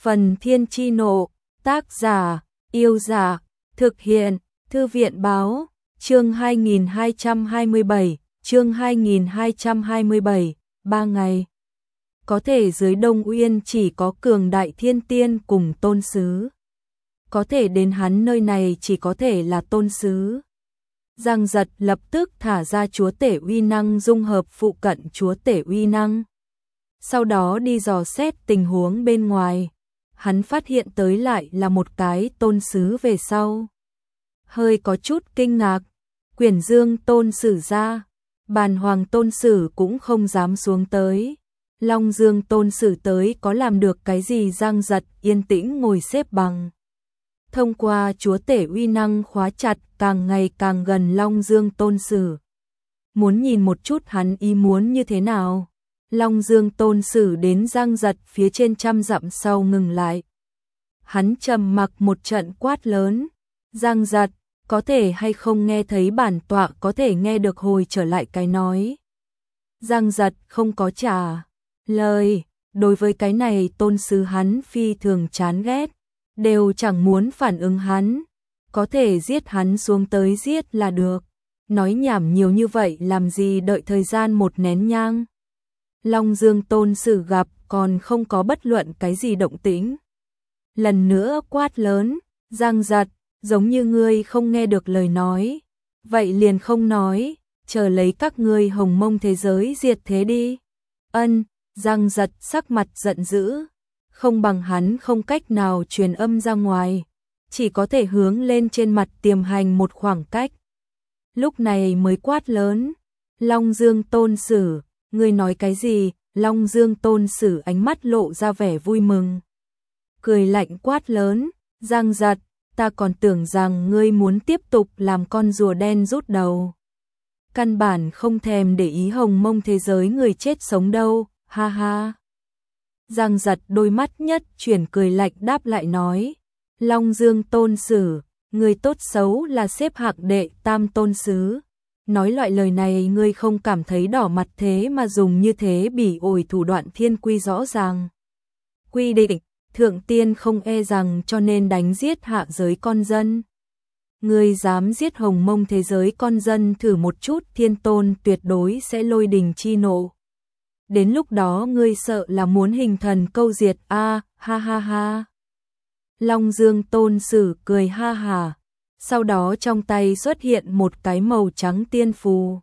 Phần Thiên Chi Nộ, tác giả, Yêu Giả, thực hiện, Thư viện Báo, chương 2227, 3 ngày. Có thể dưới Đông Uyên chỉ có cường đại thiên tiên cùng tôn sứ. Có thể đến hắn nơi này chỉ có thể là tôn sứ. Giang Giật lập tức thả ra chúa tể uy năng dung hợp phụ cận chúa tể uy năng. Sau đó đi dò xét tình huống bên ngoài. Hắn phát hiện tới lại là một cái tôn sứ về sau. Hơi có chút kinh ngạc, Quyển Dương tôn sử ra, Bàn Hoàng tôn sử cũng không dám xuống tới. Long Dương tôn sử tới có làm được cái gì? Giang Giật yên tĩnh ngồi xếp bằng. Thông qua chúa tể uy năng khóa chặt càng ngày càng gần Long Dương tôn sử. Muốn nhìn một chút hắn ý muốn như thế nào. Long Dương tôn sử đến Giang Giật phía trên 100 dặm sau ngừng lại. Hắn trầm mặc một trận quát lớn. Giang Giật, có thể hay không nghe thấy bản tọa có thể nghe được hồi trở lại cái nói. Giang Giật không có trả lời. Đối với cái này tôn sứ hắn phi thường chán ghét. Đều chẳng muốn phản ứng hắn. Có thể giết hắn xuống tới giết là được. Nói nhảm nhiều như vậy làm gì, đợi thời gian một nén nhang. Long Dương tôn sử gặp còn không có bất luận cái gì động tĩnh. Lần nữa quát lớn. Giang Giật, giống như ngươi không nghe được lời nói. Vậy liền không nói, chờ lấy các ngươi Hồng Mông thế giới diệt thế đi. Ân. Giang Giật sắc mặt giận dữ. Không bằng hắn không cách nào truyền âm ra ngoài. Chỉ có thể hướng lên trên mặt tiềm hành một khoảng cách. Lúc này mới quát lớn. Long Dương tôn sử, ngươi nói cái gì? Long Dương tôn sử ánh mắt lộ ra vẻ vui mừng. Cười lạnh quát lớn. Giang Giật, ta còn tưởng rằng ngươi muốn tiếp tục làm con rùa đen rút đầu. Căn bản không thèm để ý Hồng Mông thế giới người chết sống đâu, ha ha. Giang Giật đôi mắt nhất chuyển cười lạnh đáp lại nói. Long Dương tôn sử, người tốt xấu là xếp hạng đệ tam tôn sứ. Nói loại lời này ngươi không cảm thấy đỏ mặt thế mà dùng như thế bỉ ổi thủ đoạn thiên quy rõ ràng. Quy định, thượng tiên không e rằng cho nên đánh giết hạ giới con dân. Ngươi dám giết Hồng Mông thế giới con dân thử một chút, thiên tôn tuyệt đối sẽ lôi đình chi nộ. Đến lúc đó ngươi sợ là muốn hình thần câu diệt a, ha ha ha. Long Dương tôn sử cười ha hà. Sau đó trong tay xuất hiện một cái màu trắng tiên phù.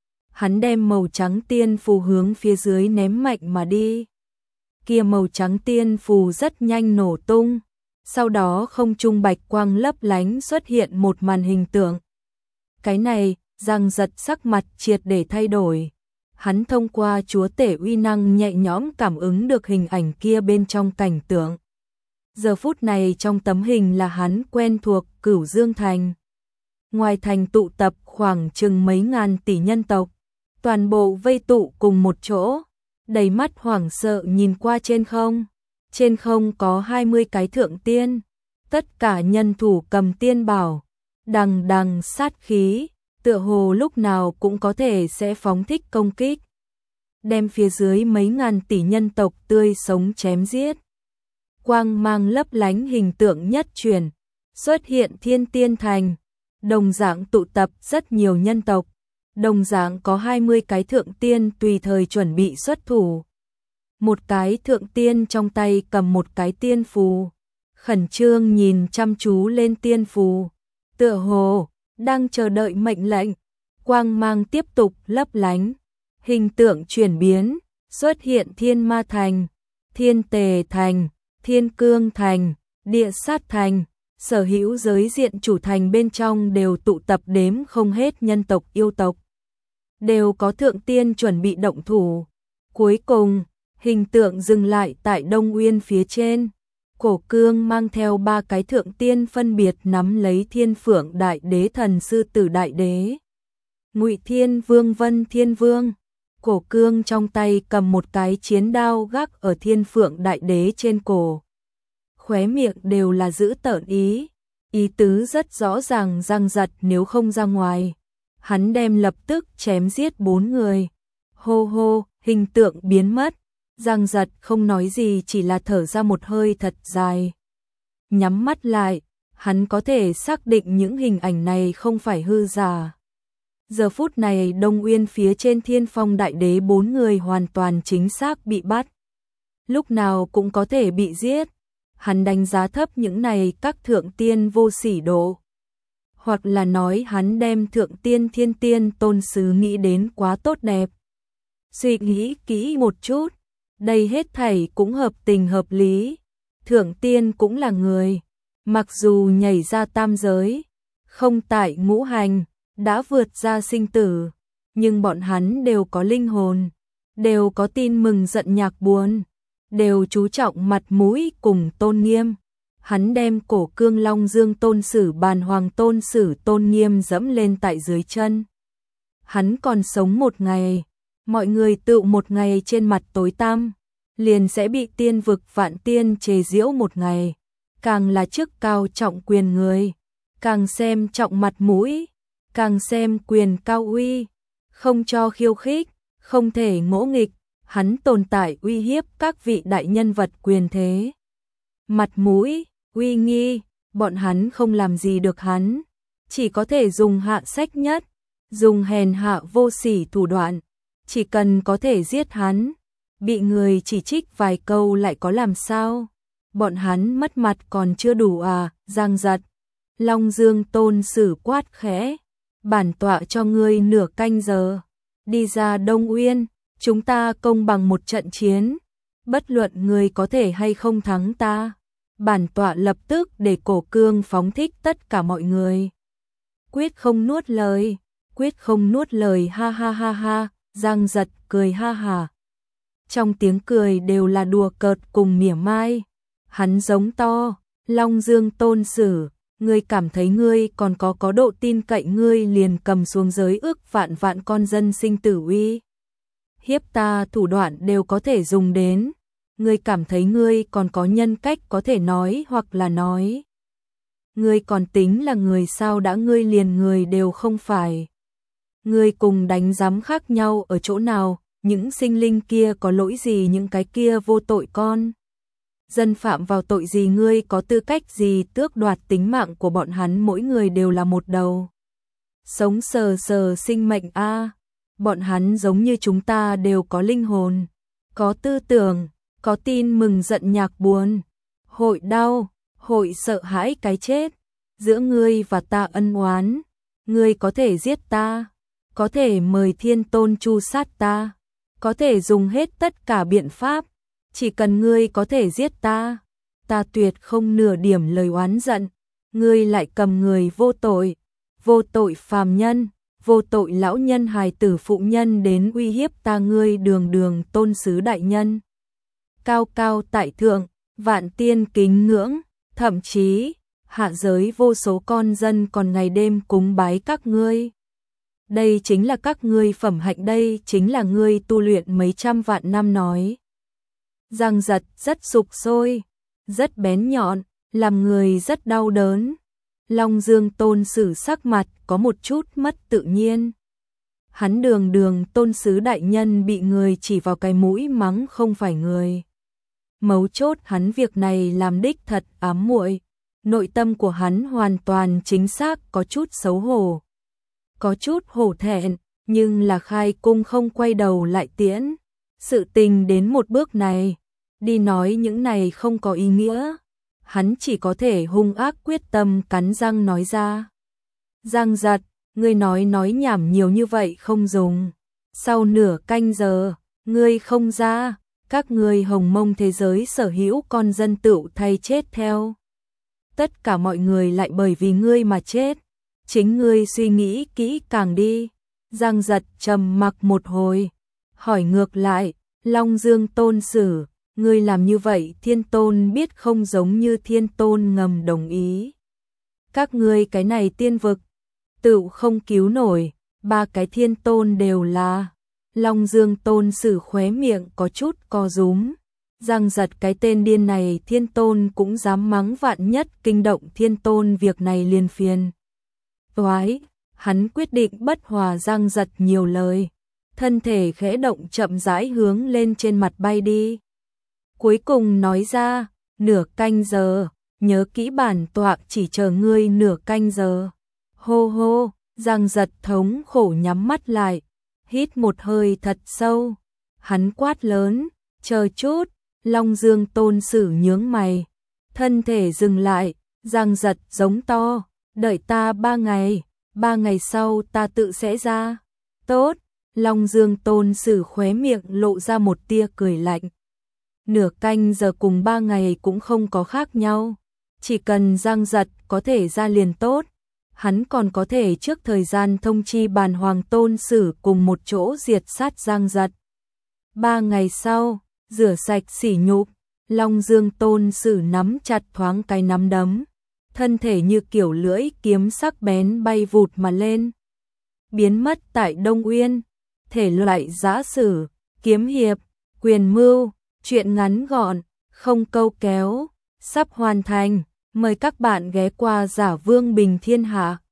Hắn đem màu trắng tiên phù hướng phía dưới ném mạnh mà đi. Kia màu trắng tiên phù rất nhanh nổ tung. Sau đó không trung bạch quang lấp lánh xuất hiện một màn hình tượng. Cái này, Giang Giật sắc mặt triệt để thay đổi. Hắn thông qua chúa tể uy năng nhẹ nhõm cảm ứng được hình ảnh kia bên trong cảnh tượng. Giờ phút này trong tấm hình là hắn quen thuộc Cửu Dương Thành. Ngoài thành tụ tập khoảng chừng mấy ngàn tỷ nhân tộc. Toàn bộ vây tụ cùng một chỗ. Đầy mắt hoảng sợ nhìn qua trên không. Trên không có 20 cái thượng tiên. Tất cả nhân thủ cầm tiên bảo. Đằng đằng sát khí. Tựa hồ lúc nào cũng có thể sẽ phóng thích công kích. Đem phía dưới mấy ngàn tỷ nhân tộc tươi sống chém giết. Quang mang lấp lánh hình tượng nhất truyền. Xuất hiện Thiên Tiên Thành. Đồng dạng tụ tập rất nhiều nhân tộc. Đồng dạng có 20 cái thượng tiên tùy thời chuẩn bị xuất thủ. Một cái thượng tiên trong tay cầm một cái tiên phù. Khẩn trương nhìn chăm chú lên tiên phù. Tựa hồ đang chờ đợi mệnh lệnh. Quang mang tiếp tục lấp lánh. Hình tượng chuyển biến. Xuất hiện Thiên Ma Thành, Thiên Tề Thành, Thiên Cương Thành, Địa Sát Thành. Sở hữu giới diện chủ thành bên trong đều tụ tập đếm không hết nhân tộc yêu tộc. Đều có thượng tiên chuẩn bị động thủ. Cuối cùng, hình tượng dừng lại tại Đông Uyên phía trên. Cổ Cương mang theo 3 cái thượng tiên phân biệt nắm lấy Thiên Phượng Đại Đế, Thần Sư Tử Đại Đế, Ngụy Thiên Vương, Vân Thiên Vương. Cổ Cương trong tay cầm một cái chiến đao gác ở Thiên Phượng Đại Đế trên cổ. Khóe miệng đều là dữ tợn ý. Ý tứ rất rõ ràng, Giang Giật nếu không ra ngoài, hắn đem lập tức chém giết 4 người. Hô hô, hình tượng biến mất. Giang Giật không nói gì, chỉ là thở ra một hơi thật dài. Nhắm mắt lại, hắn có thể xác định những hình ảnh này không phải hư giả. Giờ phút này Đông Uyên phía trên Thiên Phong Đại Đế 4 người hoàn toàn chính xác bị bắt. Lúc nào cũng có thể bị giết. Hắn đánh giá thấp những này các thượng tiên vô sỉ độ. Hoặc là nói hắn đem thượng tiên thiên tiên tôn sứ nghĩ đến quá tốt đẹp. Suy nghĩ kỹ một chút, đây hết thảy cũng hợp tình hợp lý. Thượng tiên cũng là người, mặc dù nhảy ra tam giới, không tại ngũ hành, đã vượt ra sinh tử, nhưng bọn hắn đều có linh hồn, đều có tin mừng giận nhạc buồn, đều chú trọng mặt mũi cùng tôn nghiêm. Hắn đem cổ cương Long Dương tôn sử bàn hoàng tôn sử tôn nghiêm dẫm lên tại dưới chân. Hắn còn sống một ngày, mọi người tự một ngày trên mặt tối tăm, liền sẽ bị tiên vực vạn tiên chế giễu một ngày. Càng là chức cao trọng quyền người, càng xem trọng mặt mũi, càng xem quyền cao uy, không cho khiêu khích, không thể ngỗ nghịch. Hắn tồn tại uy hiếp các vị đại nhân vật quyền thế. Mặt mũi, uy nghi, bọn hắn không làm gì được hắn, chỉ có thể dùng hạ sách nhất, dùng hèn hạ vô sỉ thủ đoạn, chỉ cần có thể giết hắn, bị người chỉ trích vài câu lại có làm sao? Bọn hắn mất mặt còn chưa đủ à? Giang Giật, Long Dương tôn sử quát khẽ, bản tọa cho ngươi nửa canh giờ, đi ra Đông Uyên, chúng ta công bằng một trận chiến, bất luận người có thể hay không thắng ta. Bản tọa lập tức để cổ cương phóng thích tất cả mọi người. Quyết không nuốt lời, quyết không nuốt lời, ha ha ha ha. Giang Giật cười ha hà. Trong tiếng cười đều là đùa cợt cùng mỉa mai. Hắn giống to, Long Dương tôn sử, ngươi cảm thấy ngươi còn có độ tin cậy, ngươi liền cầm xuống giới ước vạn vạn con dân sinh tử uy hiếp ta, thủ đoạn đều có thể dùng đến. Ngươi cảm thấy ngươi còn có nhân cách có thể nói hoặc là nói. Ngươi còn tính là người sao, đã ngươi liền người đều không phải. Ngươi cùng đánh giám khác nhau ở chỗ nào, những sinh linh kia có lỗi gì, những cái kia vô tội con dân phạm vào tội gì, ngươi có tư cách gì tước đoạt tính mạng của bọn hắn, mỗi người đều là một đầu sống sờ sờ sinh mệnh a. Bọn hắn giống như chúng ta đều có linh hồn, có tư tưởng, có tin mừng giận nhạc buồn, hội đau, hội sợ hãi cái chết. Giữa ngươi và ta ân oán, ngươi có thể giết ta, có thể mời thiên tôn chu sát ta, có thể dùng hết tất cả biện pháp, chỉ cần ngươi có thể giết ta, ta tuyệt không nửa điểm lời oán giận. Ngươi lại cầm người vô tội phàm nhân, vô tội lão nhân hài tử phụ nhân đến uy hiếp ta, ngươi đường đường tôn sứ đại nhân, cao cao tại thượng, vạn tiên kính ngưỡng, thậm chí hạ giới vô số con dân còn ngày đêm cúng bái các ngươi. Đây chính là các ngươi phẩm hạnh, đây chính là ngươi tu luyện mấy trăm vạn năm nói. Giang Giật rất sục sôi, rất bén nhọn, làm người rất đau đớn. Long Dương tôn sử sắc mặt có một chút mất tự nhiên. Hắn đường đường tôn sứ đại nhân bị người chỉ vào cái mũi mắng không phải người. Mấu chốt hắn việc này làm đích thật ám muội. Nội tâm của hắn hoàn toàn chính xác có chút xấu hổ, có chút hổ thẹn, nhưng là khai cung không quay đầu lại tiễn. Sự tình đến một bước này, đi nói những này không có ý nghĩa. Hắn chỉ có thể hung ác quyết tâm cắn răng nói ra. Giang Giật, ngươi nói nhảm nhiều như vậy không dùng. Sau nửa canh giờ, ngươi không ra, các ngươi Hồng Mông thế giới sở hữu con dân tựu thay chết theo. Tất cả mọi người lại bởi vì ngươi mà chết. Chính ngươi suy nghĩ kỹ càng đi. Giang Giật trầm mặc một hồi, hỏi ngược lại, Long Dương tôn sử, ngươi làm như vậy thiên tôn biết không, giống như thiên tôn ngầm đồng ý. Các ngươi cái này tiên vực, tựu không cứu nổi, ba cái thiên tôn đều là. Long Dương tôn sử khóe miệng có chút co rúm. Giang Giật cái tên điên này thiên tôn cũng dám mắng, vạn nhất kinh động thiên tôn việc này liền phiền toái. Hắn quyết định bất hòa Giang Giật nhiều lời. thân thể khẽ động chậm rãi hướng lên trên mặt bay đi. Cuối cùng nói ra, nửa canh giờ, nhớ kỹ bản tọa chỉ chờ ngươi nửa canh giờ. Hô hô, Giang Giật thống khổ nhắm mắt lại, hít một hơi thật sâu. Hắn quát lớn, chờ chút, Long Dương Tôn Sử nhướng mày, thân thể dừng lại, Giang Giật giống to, đợi ta 3 ngày, 3 ngày sau ta tự sẽ ra. Tốt, Long Dương Tôn Sử khóe miệng lộ ra một tia cười lạnh. Nửa canh giờ cùng 3 ngày cũng không có khác nhau, chỉ cần Giang Giật có thể ra liền tốt. Hắn còn có thể trước thời gian thông chi bàn hoàng Tôn Sử cùng một chỗ diệt sát Giang Giật. 3 ngày sau, rửa sạch sỉ nhục, Long Dương Tôn Sử nắm chặt thoáng cái nắm đấm, thân thể như kiểu lưỡi kiếm sắc bén bay vụt mà lên, biến mất tại Đông Uyên. Thể loại giã sử, kiếm hiệp, quyền mưu, truyện ngắn gọn, không câu kéo, sắp hoàn thành. Mời các bạn ghé qua Giả Vương Bình Thiên Hạ.